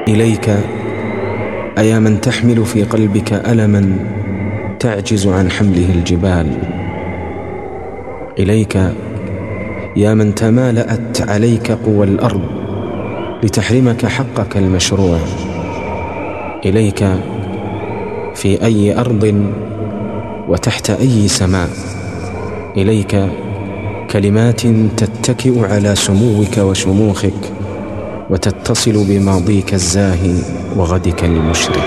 إليك أيا من تحمل في قلبك ألما تعجز عن حمله الجبال. إليك يا من تمالأت عليك قوى الأرض لتحرمك حقك المشروع. إليك في أي أرض وتحت أي سماء. إليك كلمات تتكئ على سموك وشموخك وتتصل بماضيك الزاهي وغدك المشرق.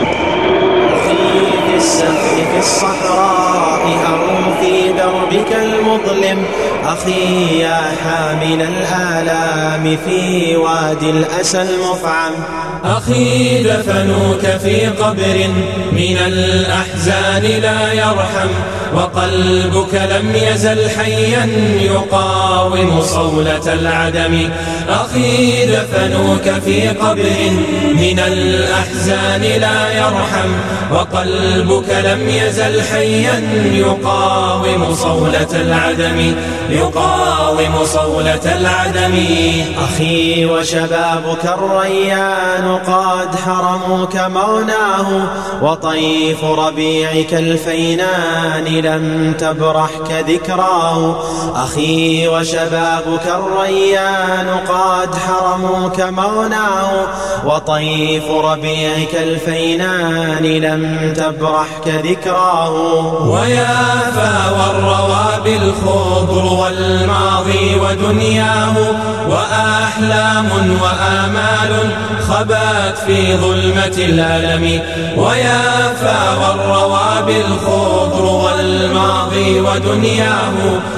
في السفر في الصحراء أو في دربك المظلم، أخي يا حامل الآلام في وادي الأسى المفعم. أخي دفنوك في قبر من الأحزان لا يرحم، وقلبك لم يزل حيا يقاوم صولة العدم. أخي دفنوك في قبر من الأحزان لا يرحم، وقلبك لم يزل حيا يقاوم صولة العدم، يقاوم صولة العدم. أخي وشبابك الريان قد حرموك مغناه، وطيف ربيعك الفينان لم تبرحك ذكراه. أخي وشبابك الريان قد حرموك مغناه، وطيف ربيعك الفينان لم تبرحك ذكراه. ويافى والروابي الخضر والماضي ودنياه، وأحلام وآمال خبات في ظلمة الألم. ويافى والروابي الخضر والماضي ودنياه،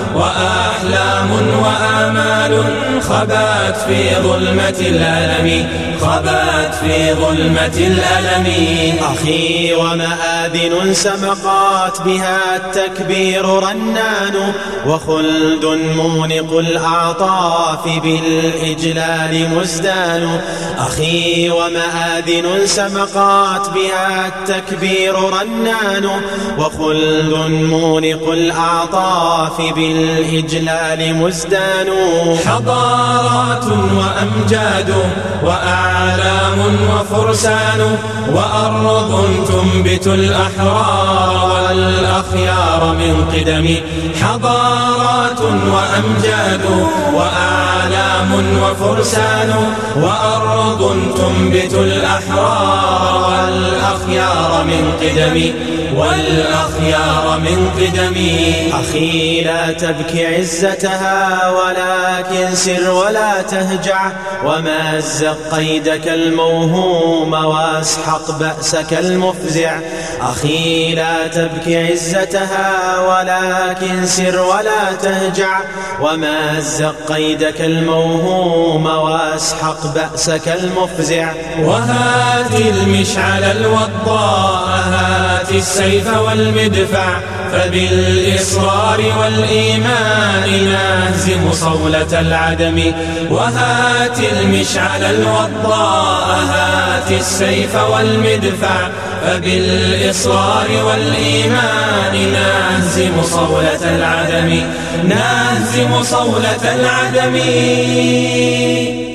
وأحلام وآمال خبات في ظلمة الألم، خبات في ظلمة الألم. أخي ومآذن سمقات بها التكبير رنان، وخلد مونق الأعطاف بالإجلال مزدان. أخي ومآذن سمقات بها التكبير رنان، وخلد مونق الأعطاف بالإجلال مزدان. حضارات وأمجاد وأعلام وفرسان، وأرض تنبت الأحرار والأخيار من قدم. حضارات وأمجاد وأعلام وفرسان، وأرض تنبت الأحرار والأخيار من قدم، والأخيار من قدم. أخي لا تبكي عزتها ولكن سر ولا تهجع، ومزق قيدك الموهوم واسحق بأسك المفزع. أخي لا تبكي عزتها ولكن سر ولا تهجع، ومزق قيدك الموهوم واسحق بأسك المفزع. وهات المشعل الوضاء، هات السيف والمدفع، فبالإصرار والإيمان نهزم صولة العدم. وهات المشعل الوضاء، هات السيف والمدفع، فبالإصرار والإيمان نهزم صولة العدم، نهزم صولة العدم.